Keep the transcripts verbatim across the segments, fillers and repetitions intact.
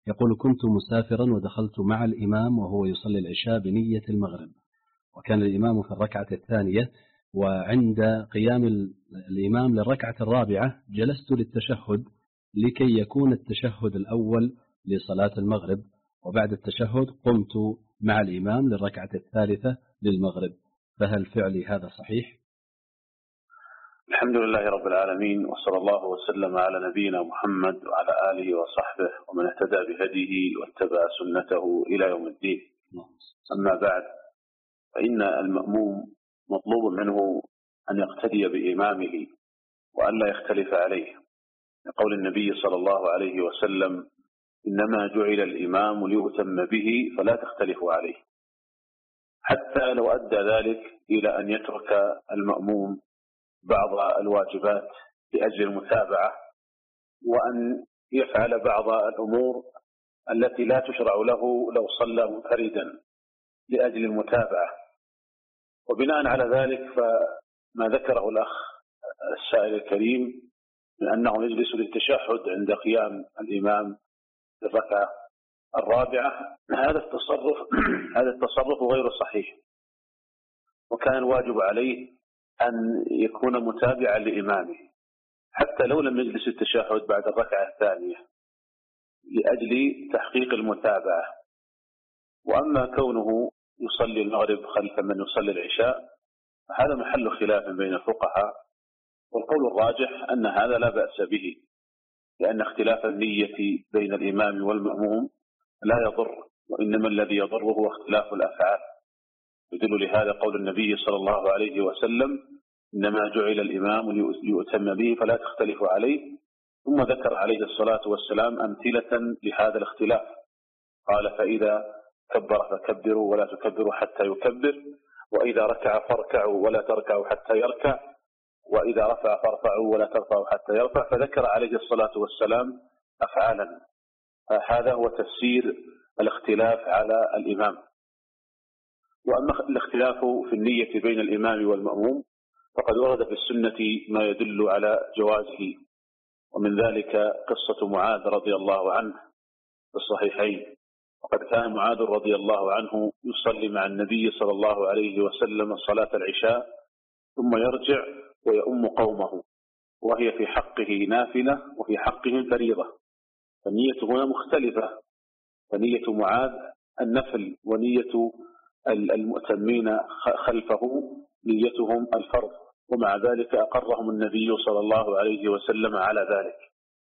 يقول: كنت مسافرا ودخلت مع الإمام وهو يصلي العشاء بنية المغرب، وكان الإمام في الركعة الثانية، وعند قيام الإمام للركعة الرابعة جلست للتشهد لكي يكون التشهد الأول لصلاة المغرب، وبعد التشهد قمت مع الإمام للركعة الثالثة للمغرب، فهل فعلي هذا صحيح؟ الحمد لله رب العالمين، وصلى الله وسلم على نبينا محمد وعلى آله وصحبه ومن اهتدى بهديه واتبع سنته إلى يوم الدين. أما بعد، فإن المأموم مطلوب منه أن يقتدي بإمامه وأن لا يختلف عليه، لقول النبي صلى الله عليه وسلم: إنما جعل الإمام ليؤتم به فلا تختلفوا عليه. حتى لو أدى ذلك إلى أن يترك المأموم بعض الواجبات لأجل المتابعة، وأن يفعل بعض الأمور التي لا تشرع له لو صلى منفردا لأجل المتابعة. وبناء على ذلك فما ذكره الأخ السائل الكريم من أنه يجلس للتشهد عند قيام الإمام الركعة الرابعة، هذا التصرف هذا التصرف غير صحيح، وكان الواجب عليه أن يكون متابعا لإمامه حتى لو لم يجلس التشهد بعد الركعة الثانية لأجل تحقيق المتابعة. وأما كونه يصلي المغرب خلف من يصلي العشاء فهذا محل خلاف بين الفقهاء، والقول الراجح أن هذا لا بأس به، لأن اختلاف النية بين الإمام والمأموم لا يضر، وإنما الذي يضر هو اختلاف الأفعال. يدل لهذا قول النبي صلى الله عليه وسلم: إنما جعل الإمام ليؤتم به فلا تختلفوا عليه. ثم ذكر عليه الصلاة والسلام أمثلة لهذا الاختلاف، قال: فإذا كبر فكبروا ولا تكبروا حتى يكبر، وإذا ركع فاركعوا ولا تركعوا حتى يركع، وإذا رفع فارفعوا ولا ترفعوا حتى يرفع. فذكر عليه الصلاة والسلام أفعالا. هذا هو تفسير الاختلاف على الإمام. وأما الاختلاف في النية بين الإمام والمأموم فقد ورد في السنة ما يدل على جوازه، ومن ذلك قصة معاذ رضي الله عنه في الصحيحين. وقد كان معاذ رضي الله عنه يصلي مع النبي صلى الله عليه وسلم صلاة العشاء ثم يرجع ويؤم قومه، وهي في حقه نافلة وفي حقهم فريضة، فالنية هنا مختلفة، فنية معاذ النفل ونية المؤتمين خلفه نيتهم الفرض، ومع ذلك أقرهم النبي صلى الله عليه وسلم على ذلك.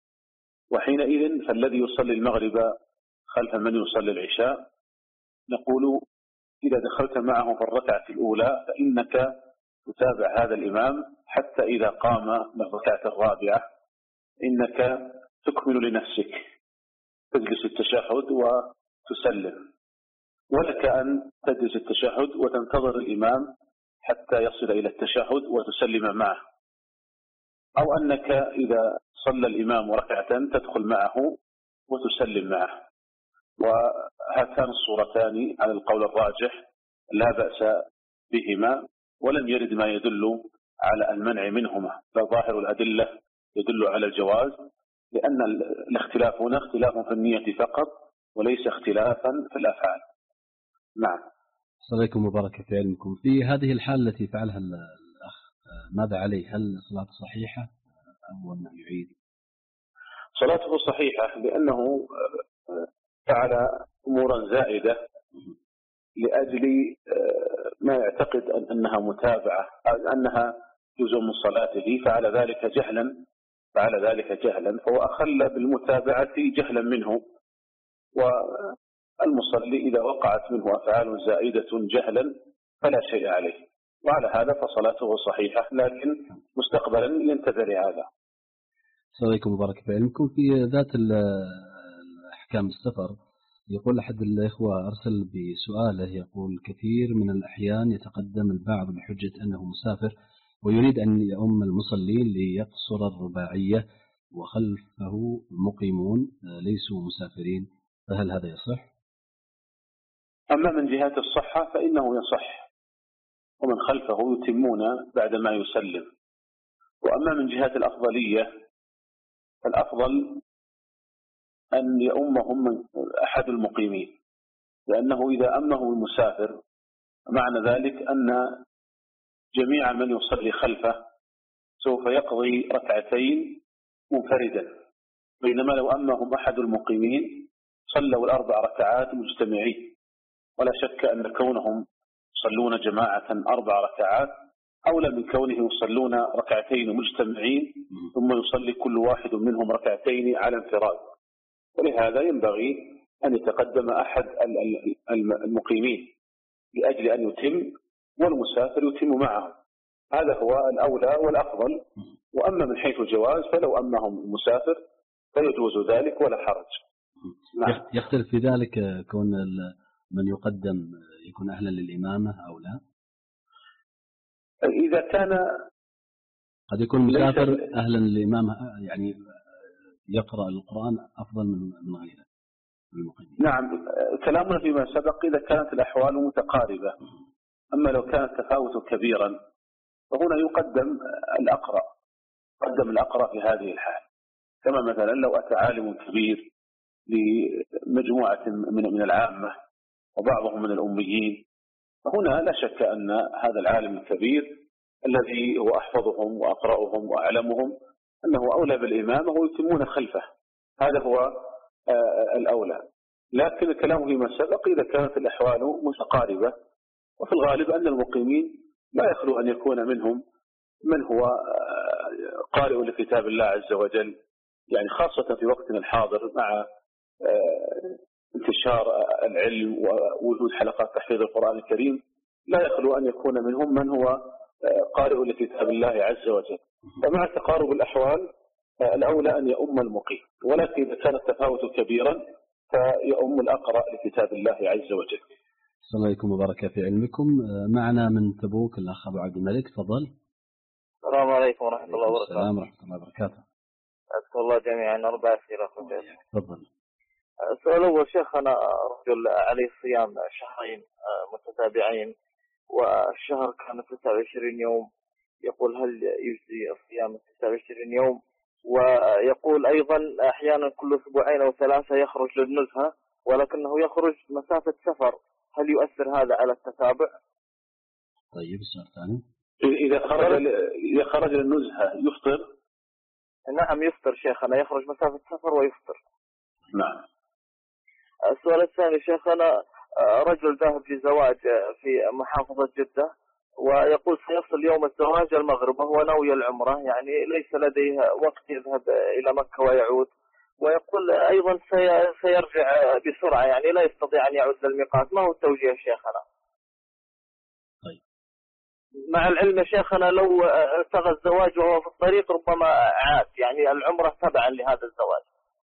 وحينئذ فالذي يصلي المغرب خلف من يصلي العشاء نقول: إذا دخلت معه في الركعة الأولى فإنك تتابع هذا الإمام حتى إذا قام للركعة الرابعة إنك تكمل لنفسك، تجلس التشهد وتسلم، ولك أن تجلس التشهد وتنتظر الإمام حتى يصل إلى التشهد وتسلم معه، أو أنك إذا صلى الإمام ركعة تدخل معه وتسلم معه. وهاتان الصورتان على القول الراجح لا بأس بهما، ولم يرد ما يدل على المنع منهما، فظاهر الأدلة يدل على الجواز، لأن الاختلاف هنا اختلاف في النية فقط وليس اختلافا في الأفعال. نعم. السلام عليكم وبركة علمكم. في هذه الحالة التي فعلها الأخ ماذا عليه؟ هل صلاته صحيحة أو أنه يعيد؟ صلاته صحيحة، لأنه فعل أمورا زائدة لأجل ما يعتقد أنها متابعة أنها جزء من صلاته، فعل ذلك جهلا فعل ذلك جهلا فهو أخل بالمتابعة جهلا منه. والمصلي إذا وقعت منه أفعال زائدة جهلا فلا شيء عليه، وعلى هذا فصلاته صحيحة، لكن مستقبلا ينتبه لهذا. السلام عليكم وبركة علمكم. في ذات أحكام السفر يقول أحد الإخوة أرسل بسؤاله، يقول: كثير من الأحيان يتقدم البعض بحجة أنه مسافر ويريد أن يؤم المصلين ليقصر الرباعية وخلفه مقيمون ليسوا مسافرين، فهل هذا يصح؟ أما من جهة الصحة فإنه يصح، ومن خلفه يتمون بعدما يسلم. وأما من جهة الأفضلية فالأفضل أن يؤمهم من أحد المقيمين، لأنه إذا أمه المسافر معنى ذلك أن جميع من يصلي خلفه سوف يقضي ركعتين منفردا، بينما لو أمهم أحد المقيمين صلوا الأربع ركعات مجتمعين. ولا شك أن كونهم يصلون جماعة أربع ركعات أولى من كونهم يصلون ركعتين مجتمعين ثم يصلي كل واحد منهم ركعتين على انفراد. ولهذا ينبغي أن يتقدم أحد المقيمين لأجل أن يتم والمسافر يتم معه، هذا هو الأولى والأفضل. وأما من حيث الجواز فلو أمهم المسافر فيجوز ذلك ولا حرج. نعم. يختلف في ذلك كون من يقدم يكون أهلا للإمامة أو لا؟ إذا كان قد يكون مسافر أهلا للإمامة، يعني يقرأ القرآن أفضل من غيره المقيم. نعم، كلامنا فيما سبق إذا كانت الأحوال متقاربة. أما لو كان التفاوت كبيرا فهنا يقدم الأقرأ، قدم الأقرأ في هذه الحال. كما مثلا لو أتى عالم كبير لمجموعة من العامة وبعضهم من الأميين، فهنا لا شك أن هذا العالم الكبير الذي هو أحفظهم وأقرأهم وأعلمهم أنه أولى بالإمامة ويتمون خلفه، هذا هو الأولى. لكن الكلام فيما سبق إذا كانت الأحوال متقاربة، وفي الغالب أن المقيمين لا يخلو أن يكون منهم من هو قارئ لكتاب الله عز وجل، يعني خاصة في وقتنا الحاضر مع انتشار العلم ووجود حلقات تحفيظ القرآن الكريم، لا يخلو أن يكون منهم من هو قارئ لكتاب الله عز وجل. فمع تقارب الأحوال الأولى أن يؤم المقيم، ولكن إذا كان التفاوت كبيرا فيؤم الأقرأ لكتاب الله عز وجل. السلام عليكم وبركة في علمكم. معنا من تبوك الأخ أبو عبد الملك، تفضل. السلام عليكم ورحمة الله وبركاته. السلام ورحمة الله وبركاته. أسأل الله جميعا أربع أسئلة. تفضل. السؤال الأول شيخ، أنا رجل عليه صيام شهرين متتابعين والشهر كان تسعة وعشرين يوم، يقول هل يجزي الصيام تسعة وعشرين يوم؟ ويقول أيضا أحيانا كل أسبوعين أو ثلاثة يخرج للنزهة ولكنه يخرج مسافة سفر، هل يؤثر هذا على التتابع؟ طيب السؤال الثاني، إذا خرج إذا خرج للنزهة يفطر؟ نعم يفطر شيخنا، يخرج مسافة سفر ويفطر. نعم. السؤال الثاني شيخنا، رجل ذهب لزواج في محافظة جدة ويقول سيصل يوم الزواج المغرب وهو ناوي العمرة، يعني ليس لديه وقت يذهب إلى مكة ويعود، ويقول أيضا سيرجع بسرعة، يعني لا يستطيع أن يعود للميقات. ما هو التوجيه شيخنا؟ طيب. مع العلم شيخنا لو التغى الزواج وهو في الطريق ربما عاد، يعني العمرة تبعا لهذا الزواج.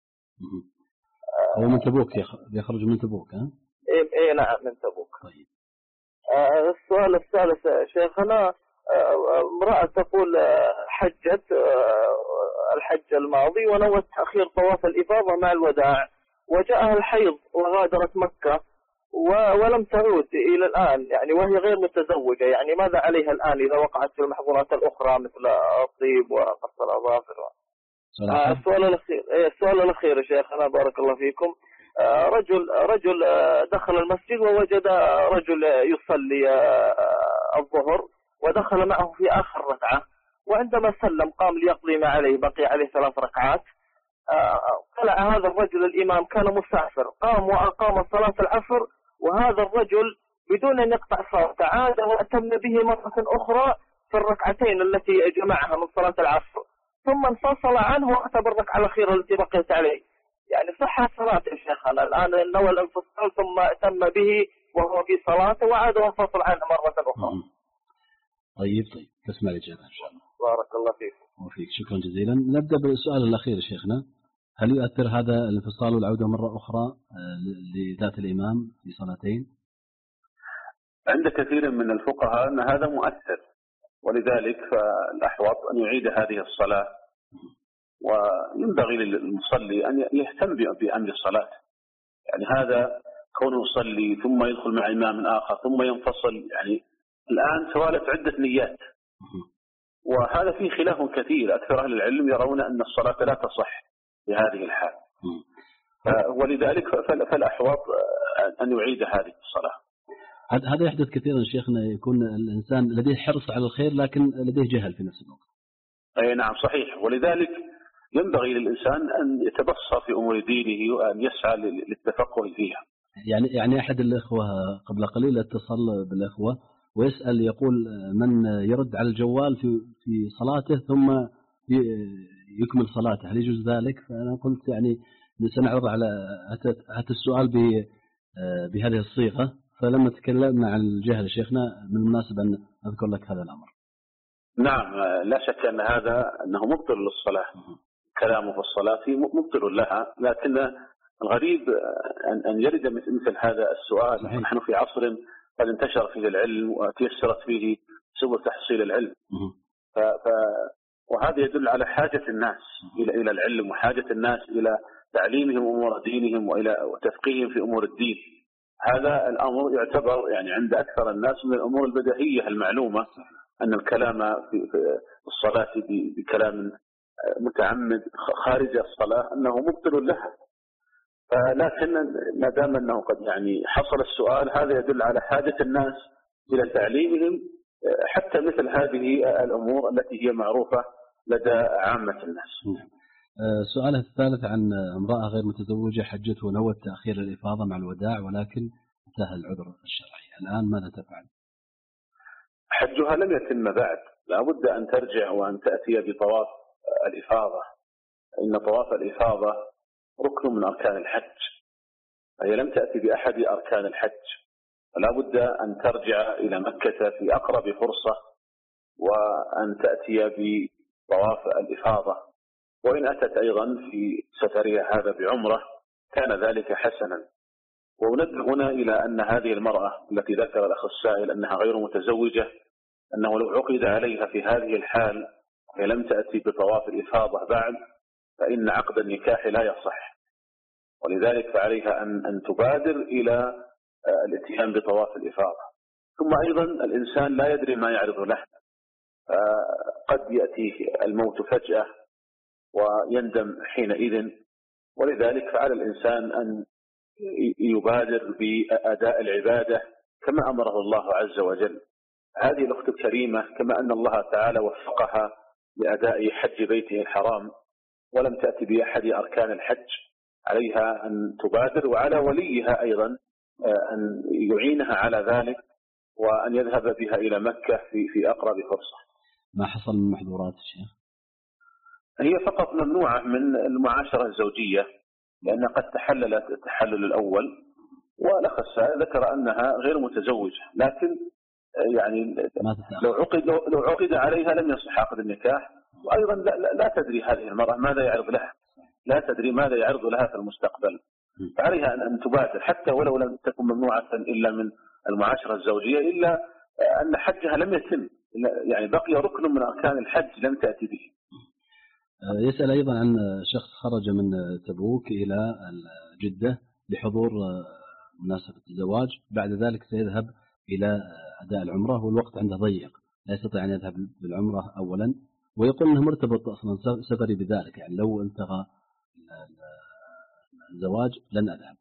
هو من تبوك، يخرج من تبوك ها؟ إيه, إيه نعم من تبوك. طيب. آه السؤال الثالث شيخنا، امرأة تقول حجت آه الحج الماضي ونوت تأخير طواف الإفاضة مع الوداع، وجاءها الحيض وغادرت مكة ولم تعود إلى الآن، يعني وهي غير متزوجة، يعني ماذا عليها الآن إذا وقعت في المحظورات الأخرى مثل الطيب وقص الأظافر؟ آه السؤال الأخير السؤال الأخير يا شيخنا بارك الله فيكم، آه رجل رجل آه دخل المسجد ووجد رجل يصلي آه الظهر ودخل معه في آخر ركعة، وعندما سلم قام ليقضي ما عليه، بقي عليه ثلاث ركعات. طلع آه هذا الرجل الإمام كان مسافر، قام وأقام صلاة العصر وهذا الرجل بدون أن يقطع صلاته عاد وأتم به مرة أخرى في الركعتين التي جمعها من صلاة العصر، ثم انفصل عنه وأتى بالركعة الأخيرة التي بقيت عليه، يعني صحة صلاة يا شيخنا الآن نوى الانفصال ثم أتم به وهو في صلاته وعاد وانفصل عنه مرة أخرى. طيب طيب تسمع الإجابة إن شاء الله. بارك الله فيكم. وفيك، شكرا جزيلا. نبدأ بالسؤال الأخير شيخنا، هل يؤثر هذا الانفصال والعودة مرة أخرى لذات الإمام في صلاتين؟ عند كثير من الفقهاء أن هذا مؤثر، ولذلك فالأحوط أن يعيد هذه الصلاة، وينبغي للمصلي أن يهتم بأمر الصلاة، يعني هذا كونه يصلي ثم يدخل مع إمام آخر ثم ينفصل، يعني الآن توالت عدة نيات، وهذا فيه خلاف كثير. أكثر أهل العلم يرون أن الصلاة لا تصح في هذه الحال. ولذلك فالأحوط أن يعيد هذه الصلاة. هذا يحدث كثيرا شيخنا، يكون الإنسان لديه حرص على الخير لكن لديه جهل في نفس الوقت. أي نعم صحيح، ولذلك ينبغي للإنسان أن يتبصر في أمور دينه وأن يسعى للتفقه فيها. يعني يعني أحد الإخوة قبل قليل اتصل بالإخوة ويسأل، يقول من يرد على الجوال في في صلاته ثم يكمل صلاته هل يجوز ذلك؟ فأنا قلت يعني سنعرض على هذا السؤال بهذه الصيغة، فلما تكلمنا عن الجهل شيخنا من المناسب أن أذكر لك هذا الأمر. نعم لا شك أن هذا أنه مبطل للصلاة، كلامه في الصلاة مبطل لها، لكن الغريب أن يرد مثل هذا السؤال. صحيح. نحن في عصر قد انتشر فيه العلم وتيسرت فيه سبل تحصيل العلم، ف... ف... وهذا يدل على حاجة الناس إلى إلى العلم وحاجة الناس إلى تعليمهم أمور دينهم وإلى تفقيههم في أمور الدين. هذا الأمر يعتبر يعني عند أكثر الناس من الأمور البديهية المعلومة، أن الكلام في الصلاة بكلام متعمد خارج الصلاة أنه مبطل لها. لكن ما دام أنه قد يعني حصل السؤال، هذا يدل على حاجة الناس إلى تعليمهم حتى مثل هذه الأمور التي هي معروفة لدى عامة الناس. سؤاله الثالث عن امرأة غير متزوجة حجت ونوت تأخير الإفاضة مع الوداع ولكن انتهى العذر الشرعي، الآن ماذا تفعل؟ حجها لم يتم بعد، لا بد أن ترجع وأن تأتي بطواف الإفاضة، إن طواف الإفاضة ركن من أركان الحج، هي لم تأتي بأحد أركان الحج، فلا بد أن ترجع إلى مكة في أقرب فرصة وأن تأتي بطواف الإفاضة، وإن أتت أيضا في سفرها هذا بعمرة كان ذلك حسنا. ونبه هنا إلى أن هذه المرأة التي ذكر الأخ السائل أنها غير متزوجة، أنه لو عقد عليها في هذه الحال هي لم تأتي بطواف الإفاضة بعد فإن عقد النكاح لا يصح، ولذلك فعليها أن أن تبادر إلى الاتيان بطواف الإفاضة. ثم أيضا الإنسان لا يدري ما يعرض له، قد يأتيه الموت فجأة ويندم حينئذ، ولذلك فعلى الإنسان أن يبادر بأداء العبادة كما أمره الله عز وجل. هذه الأخت الكريمة كما أن الله تعالى وفقها لأداء حج بيته الحرام ولم تأتي بأحد أركان الحج، عليها أن تبادر، وعلى وليها أيضا أن يعينها على ذلك وأن يذهب بها إلى مكة في في أقرب فرصة. ما حصل من محظورات الشيخ؟ هي فقط ممنوعة من المعاشرة الزوجية لأنها قد تحللت التحلل الأول، والأخ السائل ذكر أنها غير متزوجة، لكن يعني لو عقد لو عقد عليها لم يصح عقد النكاح، وأيضا لا, لا تدري هذه المرأة ماذا يعرض لها، لا تدري ماذا يعرض لها في المستقبل، فعليها أن تبادر حتى ولو لم تكن ممنوعة إلا من المعاشرة الزوجية، إلا أن حجها لم يتم، يعني بقي ركن من أركان الحج لم تأتي به. يسأل أيضا عن شخص خرج من تبوك إلى جدة لحضور مناسبة الزواج، بعد ذلك سيذهب إلى أداء العمرة والوقت عنده ضيق، لا يستطيع أن يذهب بالعمرة أولا، ويقول أنه مرتبط أصلا سفري بذلك، يعني لو انتهى الزواج لن أذهب.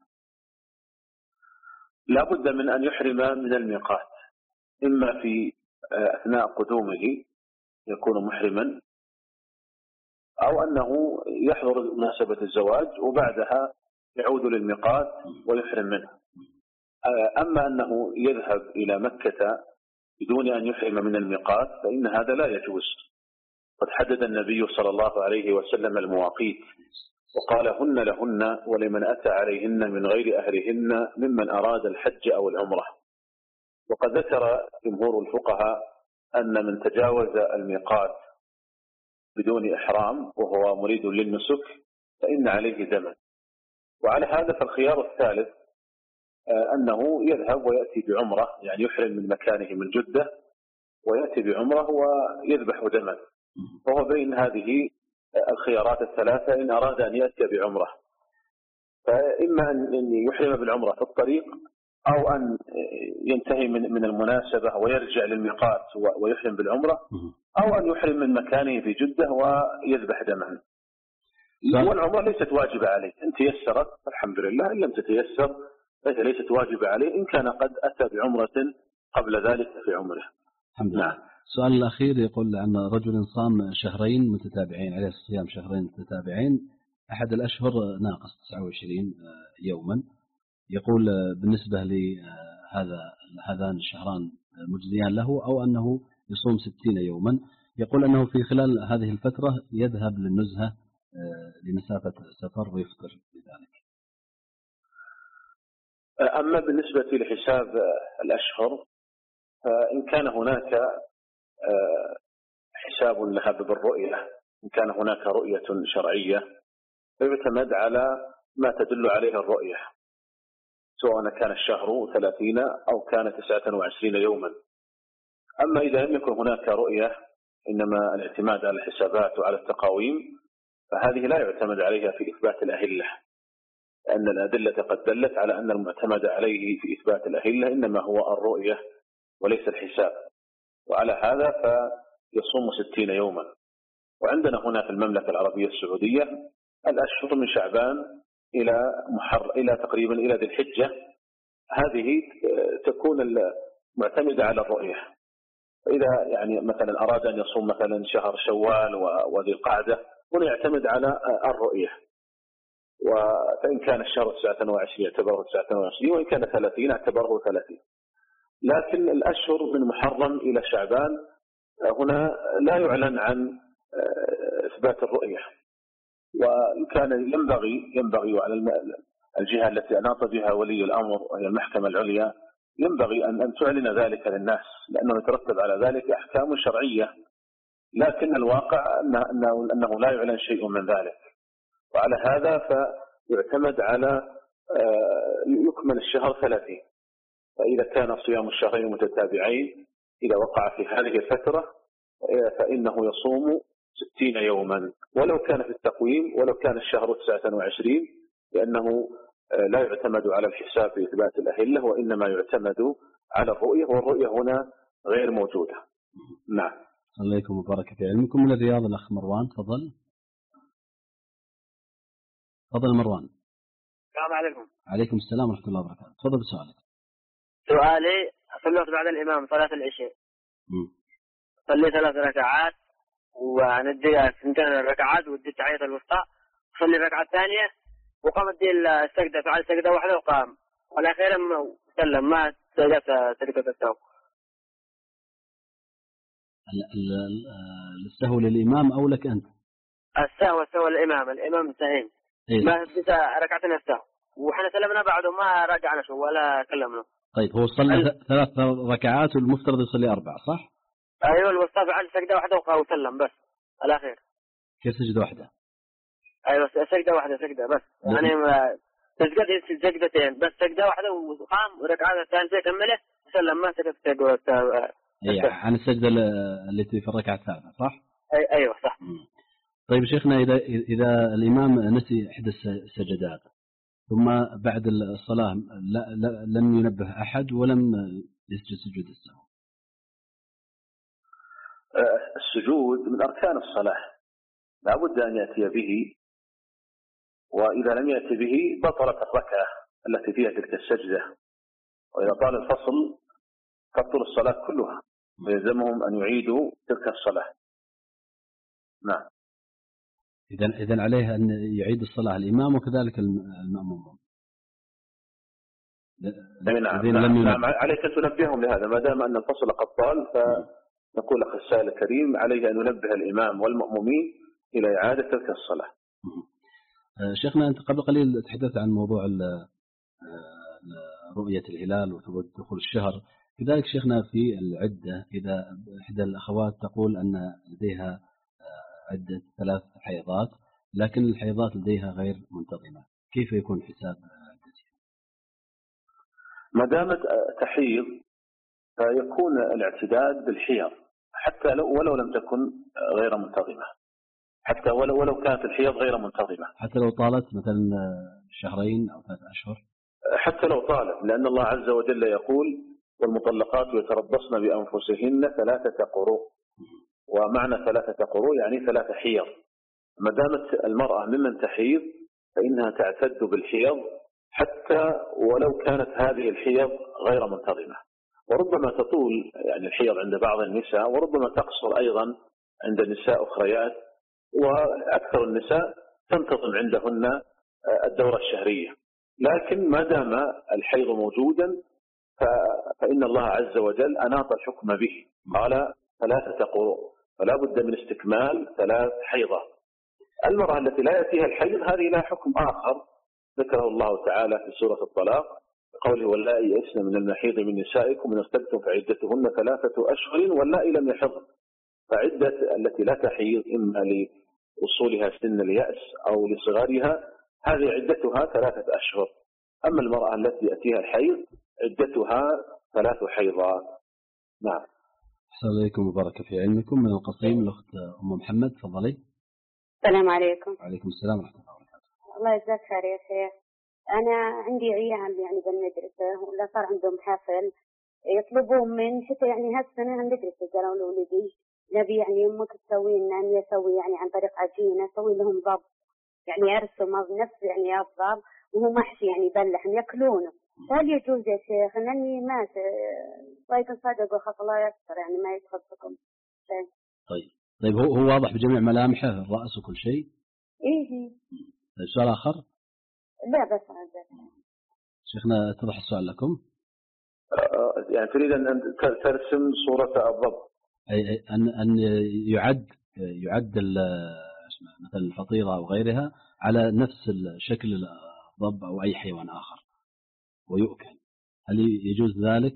لا بد من أن يحرم من الميقات، إما في أثناء قدومه يكون محرما، أو أنه يحضر مناسبة الزواج وبعدها يعود للميقات ويحرم منه. أما أنه يذهب إلى مكة بدون أن يحرم من الميقات فإن هذا لا يجوز. قد حدد النبي صلى الله عليه وسلم المواقيت وقال هن لهن ولمن أتى عليهن من غير أهلهن ممن أراد الحج أو العمرة. وقد ذكر جمهور الفقهاء أن من تجاوز الميقات بدون إحرام وهو مريد للنسك فإن عليه دما. وعلى هذا فالخيار الثالث أنه يذهب ويأتي بعمرة، يعني يحرم من مكانه من جدة ويأتي بعمرة ويذبح دما، وهو بين هذه الخيارات الثلاثة إن أراد أن يأتي بعمرة، فإما أن يحرم بالعمرة في الطريق أو أن ينتهي من من المناسبة ويرجع للميقات ويحرم بالعمرة، أو أن يحرم من مكانه في جدة ويذبح دما. والعمرة ليست واجبة عليه، إن تيسرت الحمد لله، إن لم تتيسر فهي ليست واجبة عليه إن كان قد أتى بعمرة قبل ذلك في عمره. الحمد لله. نعم. السؤال الأخير يقول عن رجل صام شهرين متتابعين، عليه الصيام شهرين متتابعين، أحد الأشهر ناقص تسعة وعشرين يوما، يقول بالنسبة لهذا هذان الشهران مجزيان له أو أنه يصوم ستين يوما، يقول أنه في خلال هذه الفترة يذهب للنزهة لمسافة سفر ويفطر بذلك. أما بالنسبة لحساب الأشهر فإن كان هناك حساب لها بالرؤية، إن كان هناك رؤية شرعية فيعتمد على ما تدل عليه الرؤية، سواء كان الشهر ثلاثين أو كان تسعة وعشرين يوما. أما إذا لم يكن هناك رؤية إنما الاعتماد على الحسابات وعلى التقاويم فهذه لا يعتمد عليها في إثبات الأهلة، لأن الأدلة قد دلت على أن المعتمد عليه في إثبات الأهلة إنما هو الرؤية وليس الحساب، وعلى هذا فيصوم ستين يوما. وعندنا هنا في المملكة العربية السعودية الأشهر من شعبان إلى محر إلى تقريبا إلى ذي الحجة، هذه تكون معتمدة على الرؤية. فإذا يعني مثلا أراد أن يصوم مثلا شهر شوال وذي القعدة هنا يعتمد على الرؤية، وإن كان الشهر تسعة وعشرين اعتبره تسعة وعشرين، وإن كان ثلاثين اعتبره ثلاثين. لكن الأشهر من محرم إلى شعبان هنا لا يعلن عن إثبات الرؤية، وكان ينبغي ينبغي على الجهة التي أناط بها ولي الأمر وهي المحكمة العليا ينبغي أن أن تعلن ذلك للناس، لأنه يترتب على ذلك أحكام شرعية، لكن الواقع أنه, أنه لا يعلن شيء من ذلك. وعلى هذا فيعتمد على يكمل الشهر ثلاثين، فإذا كان صيام الشهرين متتابعين إذا وقع في هذه الفترة فإنه يصوم ستين يوما ولو كان في التقويم ولو كان الشهر تسعة وعشرين، لأنه لا يعتمد على الحساب في إثبات الأهلة وإنما يعتمد على الرؤية، والرؤية هنا غير موجودة. نعم. الله يكون وبارك في علمكم. من الرياض الأخ مروان، تفضل. تفضل مروان. السلام عليكم. عليكم السلام ورحمة الله وبركاته. تفضل بسؤالك. سؤالي صليت بعد الإمام صلاة العشاء، صلي ثلاث ركعات وندي اثنتين ركعات ودي التحية الوسطى، صلي الركعة الثانية وقام ادي السجدة، فعل سجدة واحدة وقام، والأخيرا سلم ما سجدت سجدة السهو. السهو للإمام أو لك أنت؟ السهو السهو للإمام، الإمام سهيم إيه؟ ما بس ركعتين السهو وحنا سلمنا بعده ما رجعنا شو ولا كلمنا. طيب هو صلى ال... ثلاث ركعات والمفترض يصلي أربع صح؟ أيوة الوسطى فعل سجدة واحدة وسلم بس الأخير. كيف سجدة واحدة؟ أيوة سجدة واحدة سجدة بس يعني سجدة سجدتين بس، سجدة واحدة وقام وركعة الثالثة كمله وسلم ما سجد سجدة. أي عن السجدة التي في الركعة الثالثة صح؟ أي أيوة صح. طيب شيخنا إذا إذا الإمام نسي إحدى السجدات ثم بعد الصلاة لا لا لم ينبه أحد ولم يسجد سجود السهو. السجود من أركان الصلاة لا بد أن يأتي به، وإذا لم يأتي به بطلت الركعة التي فيها تلك السجدة، وإذا طال الفصل تبطل الصلاة كلها ويلزمهم أن يعيدوا تلك الصلاة. نعم. إذن إذن عليه أن يعيد الصلاة الإمام وكذلك المأموم. نعم. نعم. نعم عليك أن تنبههم لهذا، ما دام أن الفصل قد طال فنقول أخي السائل الكريم عليه أن ينبه الإمام والمأمومين إلى إعادة تلك الصلاة. شيخنا أنت قبل قليل تحدثت عن موضوع رؤية الهلال وثبوت دخول الشهر، كذلك شيخنا في العدة إذا إحدى الأخوات تقول أن لديها عدة ثلاث حيضات لكن الحيضات لديها غير منتظمة، كيف يكون حساب عدتها؟ ما دامت تحيض فيكون الاعتداد بالحيض حتى لو ولو لم تكن غير منتظمة، حتى ولو ولو كانت الحيض غير منتظمة، حتى لو طالت مثلا شهرين أو ثلاث أشهر، حتى لو طالت، لأن الله عز وجل يقول والمطلقات يتربصن بأنفسهن ثلاثة قروء، ومعنى ثلاثة قروء يعني ثلاثة حيض، ما دامت المرأة ممن تحيض فإنها تعتد بالحيض حتى ولو كانت هذه الحيض غير منتظمة، وربما تطول يعني الحيض عند بعض النساء، وربما تقصر أيضا عند نساء أخريات، وأكثر النساء تنتظم عندهن الدورة الشهرية. لكن ما دام الحيض موجودا فإن الله عز وجل أناط الحكم به، قال ثلاثة قروء، فلا بد من استكمال ثلاث حيضات. المرأة التي لا يأتيها الحيض هذه لها حكم آخر ذكره الله تعالى في سورة الطلاق قوله واللائي يئسن من المحيض من نسائكم إن ارتبتم فعدتهن ثلاثة أشهر واللائي لم يحضن. فعدة التي لا تحيض إما لوصولها سن اليأس أو لصغارها هذه عدتها ثلاثة أشهر. أما المرأة التي يأتيها الحيض عدتها ثلاث حيضات. نعم. السلام عليكم وبارك في علمكم. من القصيم الأخت أم محمد، تفضلي. السلام عليكم. وعليكم السلام ورحمة الله وبركاته. الله يجزاك خير يا شيخ. أنا عندي عيال يعني بالمدرسة ولا صار عندهم حفل يطلبون من حتى يعني هالسنة المدرسة قالوا لولدي نبي يعني أمك تسوي لنا أن يسوي يعني عن طريق عجينة سوي لهم ضب يعني أرسم نفس يعني الضب وهو محشي يعني بلح يأكلونه. هل يجوز يا شيخ أنني ما طيب صدق وخاف الله يستر يعني ما يتخصكم شيء؟ طيب طيب هو هو واضح بجميع ملامحه الرأس وكل شيء. إيه. طيب سؤال آخر؟ لا بس هذا. شيخنا اتضح السؤال لكم؟ يعني تريد أن ترسم صورة الضب؟ أي أن أن يعد يعد مثلا الفطيرة أو غيرها على نفس شكل الضب أو أي حيوان آخر ويؤكل، هل يجوز ذلك؟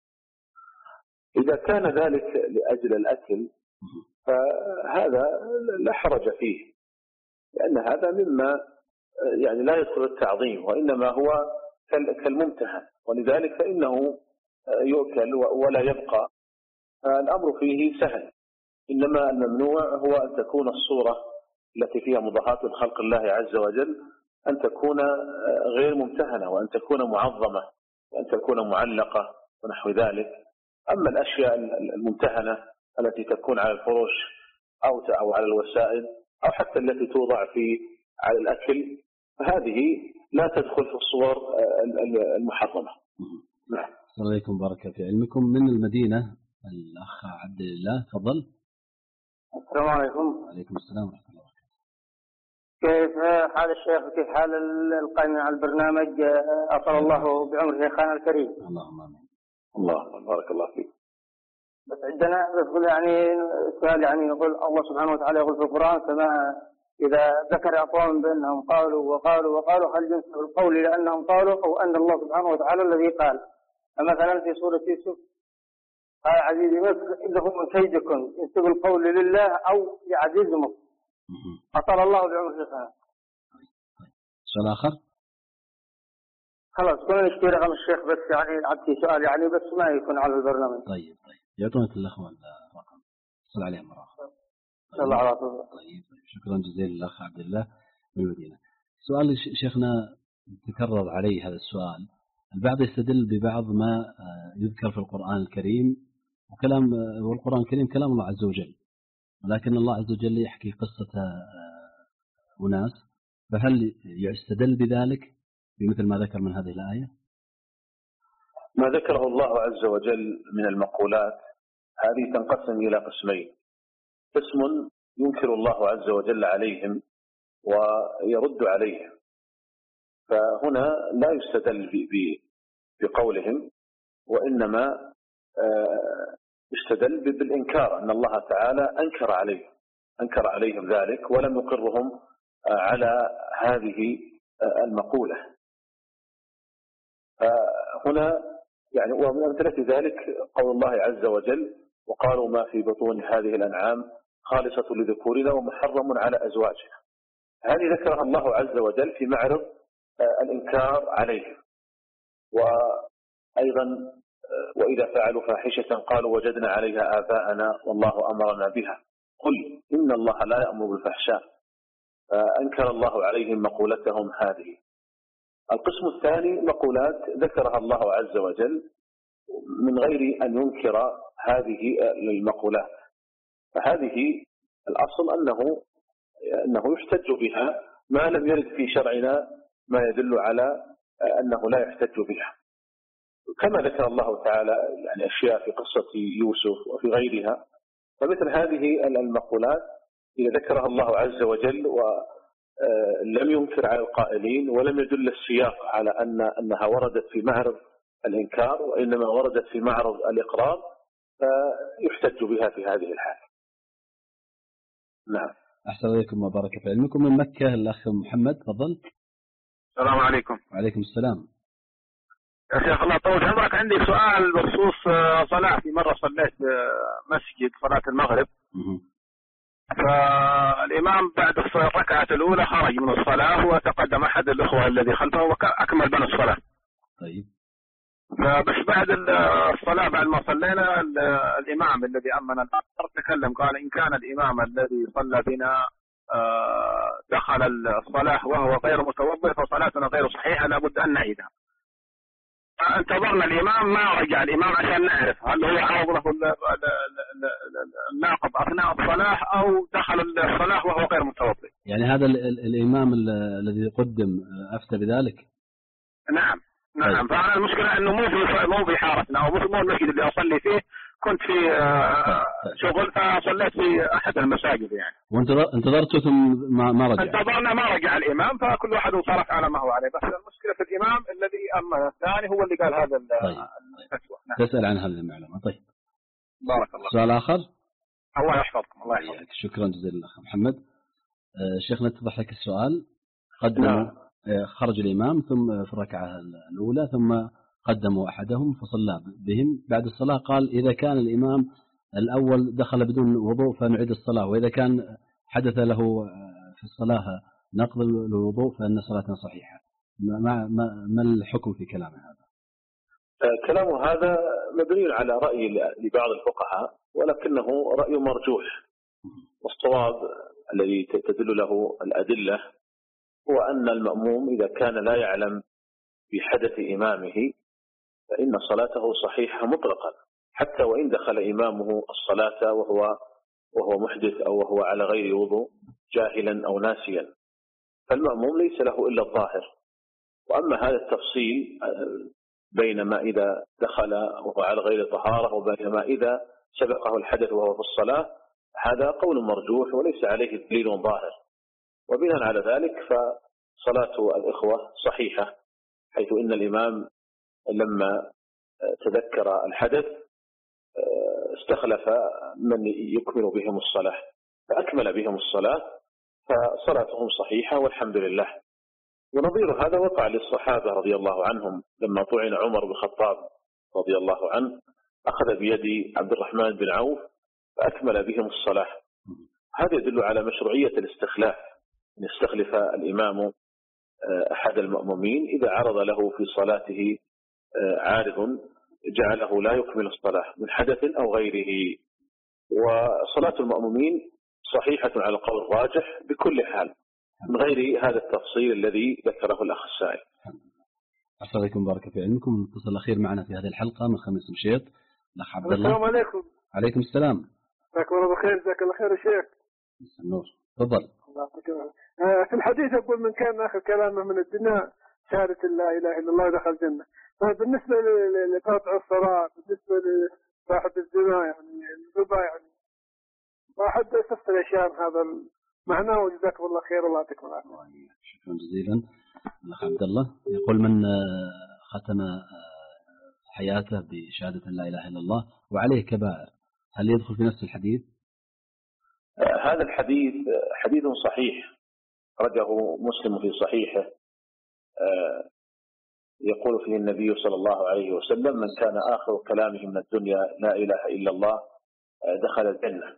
إذا كان ذلك لأجل الأكل فهذا لا حرج فيه، لأن هذا مما يعني لا يدخل التعظيم وإنما هو كالممتهن، ولذلك فإنه يؤكل ولا يبقى. الأمر فيه سهل، إنما الممنوع هو أن تكون الصورة التي فيها مضاهاة لخلق الله عز وجل أن تكون غير ممتهنة وأن تكون معظمة وأن تكون معلقة ونحو ذلك. أما الأشياء الممتهنة التي تكون على الفروش أو أو على الوسائد أو حتى التي توضع في على الأكل فهذه لا تدخل في الصور المحرمة. نعم. السلام عليكم بارك في علمكم. من المدينة الأخ عبد الله، تفضل. السلام عليكم. وعليكم السلام ورحمة الله وبركاته. كيف حال الشيخ وكيف حال القائمين على البرنامج؟ أطال الله بعمر شيخنا الكريم. اللهم آمين. الله بارك الله فيك. بس عندنا يقول يعني سؤال، يعني يقول الله سبحانه وتعالى يقول في القرآن كما إذا ذكر أقوام بأنهم قالوا وقالوا وقالوا هل ينسب القول لأنهم قالوا أو أن الله سبحانه وتعالى الذي قال؟ مثلا في سورة يوسف قال عزيزي مصر إنه من كيدكم ينسب القول لله أو لعزيز مصر. أطال الله بعمر شيخنا. سؤال آخر؟ خلاص كنا نشتري رقم الشيخ بس يعني عبتي سؤال يعني بس ما يكون على البرنامج. طيب طيب يعطونك الأخوة الرقم صل عليهم مرة أخرى. طيب. الله على طول. طيب شكرا جزيلا للأخ عبد الله من المدينة. سؤال شيخنا تكرر عليه هذا السؤال، البعض يستدل ببعض ما يذكر في القرآن الكريم وكلام والقرآن الكريم كلام الله عز وجل، ولكن الله عز وجل يحكي قصة أناس، فهل يستدل بذلك بمثل ما ذكر من هذه الآية؟ ما ذكره الله عز وجل من المقولات هذه تنقسم إلى قسمين: قسم ينكر الله عز وجل عليهم ويرد عليهم، فهنا لا يستدل بقولهم وإنما يستدل بالإنكار، أن الله تعالى أنكر عليهم أنكر عليهم ذلك ولم يقرهم على هذه المقولة. هنا يعني ومن أمثلة ذلك قول الله عز وجل: وقالوا ما في بطون هذه الأنعام خالصة لذكورنا ومحرم على أزواجنا. هذه ذكرها الله عز وجل في معرض الإنكار عليهم. وأيضا وإذا فعلوا فاحشة قالوا وجدنا عليها آباءنا والله أمرنا بها قل إن الله لا يأمر بالفحشاء، فأنكر الله عليهم مقولتهم هذه. القسم الثاني مقولات ذكرها الله عز وجل من غير أن ينكر هذه المقولات، فهذه الأصل أنه أنه يحتج بها ما لم يرد في شرعنا ما يدل على أنه لا يحتج بها، كما ذكر الله تعالى يعني أشياء في قصة يوسف وفي غيرها. فمثل هذه المقولات إذا ذكرها الله عز وجل ولم ينكر على القائلين ولم يدل السياق على أن أنها وردت في معرض الإنكار وإنما وردت في معرض الإقرار فيحتج بها في هذه الحالة. نعم. أحسن إليكم وبارك في علمكم. من مكة الأخ محمد، تفضل. السلام عليكم. وعليكم السلام. يا شيخ الله يطول عمرك، عندي سؤال بخصوص صلاة. في مرة صليت مسجد صلاة المغرب، فالإمام بعد الركعة الأولى خرج من الصلاة وتقدم أحد الأخوة الذي خلفه وأكمل بين الصلاة. طيب. فبس بعد الصلاة بعد ما صلينا الإمام الذي أمن الآخر تكلم قال إن كان الإمام الذي صلى بنا دخل الصلاة وهو غير متوضئ فصلاتنا غير صحيحة لابد أن نعيدها. انتظرنا الإمام ما رجع الإمام عشان نعرف هل هو عرض له الناقض أثناء الصلاة أو دخل الصلاة وهو غير متوضئ. يعني هذا الإمام الذي قدم أفتى بذلك؟ نعم نعم. فأنا المشكلة أنه مو في مو في حارتنا أو مو المسجد اللي أصلي فيه، كنت في شغل فصليت في أحد المساجد يعني. وانتظرته ثم ما ما رجع؟ انتظرنا ما رجع الإمام فكل واحد انصرف على ما هو عليه، بس المشكلة في الإمام الذي أمن الثاني هو اللي قال هذا الفتوى. طيب. تسأل عن هذه المعلومة. طيب. بارك الله. سؤال آخر؟ الله يحفظكم. الله يحفظك. شكرا جزيلا أخ محمد. شيخنا اتضح لك السؤال. قدموا خرج الإمام ثم في الركعة الأولى ثم قدموا أحدهم فصلى بهم، بعد الصلاة قال إذا كان الإمام الأول دخل بدون وضوء فنعيد الصلاة، وإذا كان حدث له في الصلاة نقض الوضوء فإن صلاتنا صحيحة. ما, ما, ما الحكم في كلامه هذا؟ كلامه هذا مبني على رأي لبعض الفقهاء ولكنه رأي مرجوح، والصواب الذي تدل له الأدلة هو أن المأموم إذا كان لا يعلم بحدث إمامه فإن صلاته صحيحة مطلقا، حتى وإن دخل إمامه الصلاة وهو وهو محدث أو وهو على غير وضوء جاهلا أو ناسيا، فالمأموم ليس له إلا الظاهر. وأما هذا التفصيل بينما إذا دخل وهو على غير طهارة وبينما إذا سبقه الحدث وهو في الصلاة، هذا قول مرجوح وليس عليه دليل ظاهر، وبناء على ذلك فصلاة الإخوة صحيحة، حيث إن الإمام لما تذكر الحدث استخلف من يكمل بهم الصلاة فأكمل بهم الصلاة فصلاتهم صحيحة والحمد لله. ونظير هذا وقع للصحابة رضي الله عنهم لما طعن عمر بن الخطاب رضي الله عنه أخذ بيد عبد الرحمن بن عوف فأكمل بهم الصلاة. هذا يدل على مشروعية الاستخلاف، أن يستخلف الإمام أحد المأمومين إذا عرض له في صلاته عارض جعله لا يكمل الصلاة من حدث أو غيره. وصلاة المأمومين صحيحة على القول الراجح بكل حال من غير هذا التفصيل الذي ذكره الأخ السائل. السلام عليكم بارك في علمكم. المتصل الأخير معنا في هذه الحلقة من خميس مشيط الأخ عبد الله. السلام عليكم. عليكم السلام. جزاك الله بخير. جزاك الله خير يا شيخ. النور. تفضل. في الحديث يقول من كان آخر كلامه من الدنيا شهادة لا إله إلا الله دخل الجنة. فبالنسبة لقاطع الصلاة، بالنسبة لصاحب الزنا يعني الربا، يعني ما حد يستفسر أشياء هذا معناه. وجزاكم الله خير الله يعطيكم العافية. شكرا جزيلا. الأخ عبد الله يقول من ختم حياته بشهادة لا إله إلا الله وعليه كبائر، هل يدخل في نفس الحديث؟ هذا الحديث حديث صحيح رجه مسلم في صحيحه، يقول فيه النبي صلى الله عليه وسلم من كان آخر كلامه من الدنيا لا إله إلا الله دخل الجنة.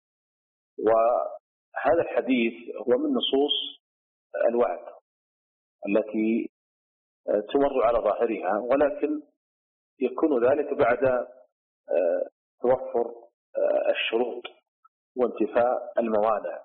وهذا الحديث هو من نصوص الوعد التي تمر على ظاهرها، ولكن يكون ذلك بعد توفر الشروط وانتفاء الموانع.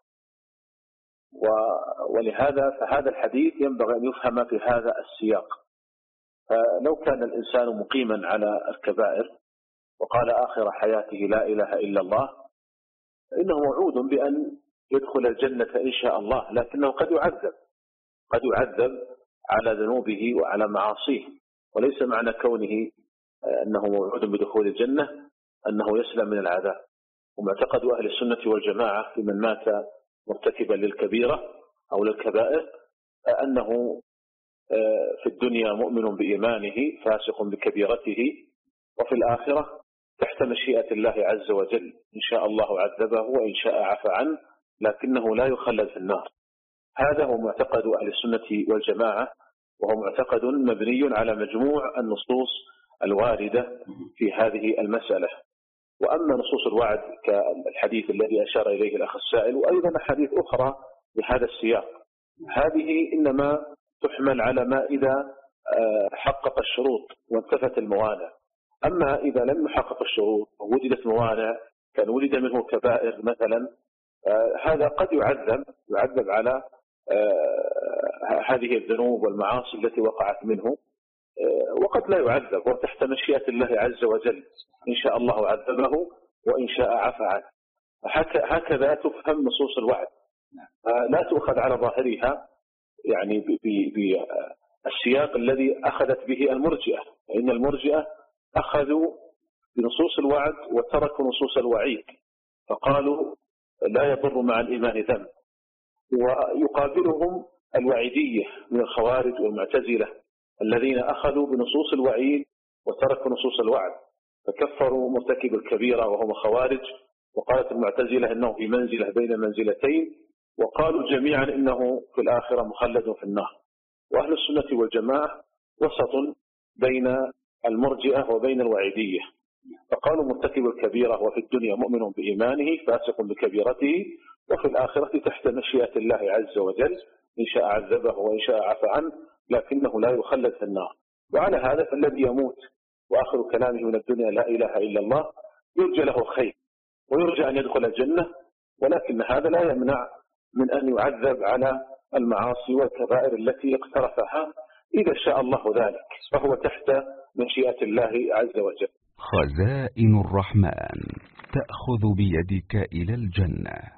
ولهذا فهذا الحديث ينبغي أن يفهم في هذا السياق. فلو كان الإنسان مقيما على الكبائر وقال آخر حياته لا إله إلا الله، إنه موعود بأن يدخل الجنة إن شاء الله، لكنه قد يعذب قد يعذب على ذنوبه وعلى معاصيه، وليس معنى كونه أنه موعود بدخول الجنة أنه يسلم من العذاب. ومعتقد أهل السنة والجماعة في من مات مرتكبا للكبيرة أو للكبائر أنه في الدنيا مؤمن بإيمانه فاسق بكبيرته، وفي الآخرة تحت مشيئة الله عز وجل، إن شاء الله عذبه وإن شاء عفى عنه، لكنه لا يخلد في النار. هذا هو معتقد أهل السنة والجماعة، وهو معتقد مبني على مجموع النصوص الواردة في هذه المسألة. وأما نصوص الوعد كالحديث الذي أشار إليه الأخ السائل، وأيضا حديث أخرى بهذا السياق، هذه إنما تحمل على ما إذا حقق الشروط وانتفت الموانع. أما إذا لم يحقق الشروط ووجدت موانع كان ولد منه كبائر مثلا، هذا قد يعذب يعذب على هذه الذنوب والمعاصي التي وقعت منه، وقد لا يعذب وتحت مشيئة الله عز وجل، إن شاء الله عذبه وإن شاء عفى عنه. هكذا تفهم نصوص الوعد، لا تؤخذ على ظاهرها يعني بالسياق الذي أخذت به المرجئة، فإن المرجئة أخذوا بنصوص الوعد وتركوا نصوص الوعيد، فقالوا لا يضر مع الإيمان ذنب. ويقابلهم الوعيدية من الخوارج والمعتزلة الذين أخذوا بنصوص الوعيد وتركوا نصوص الوعد، فكفروا مرتكب الكبيرة وهم خوارج، وقالت المعتزلة إنه في منزلة بين منزلتين، وقالوا جميعا إنه في الآخرة مخلد في النار. وأهل السنة والجماعة وسط بين المرجئة وبين الوعيدية، فقالوا مرتكب الكبيرة وفي الدنيا مؤمن بإيمانه فاسق بكبيرته، وفي الآخرة تحت مشيئة الله عز وجل، إن شاء عذبه وإن شاء عفى عنه، لكنه لا يخلد في النار. وعلى هذا فالذي يموت وآخر كلامه من الدنيا لا إله إلا الله يرجى له خير ويرجى أن يدخل الجنة، ولكن هذا لا يمنع من أن يعذب على المعاصي والكبائر التي اقترفها إذا شاء الله ذلك، فهو تحت مشيئة الله عز وجل. خزائن الرحمن تأخذ بيدك إلى الجنة.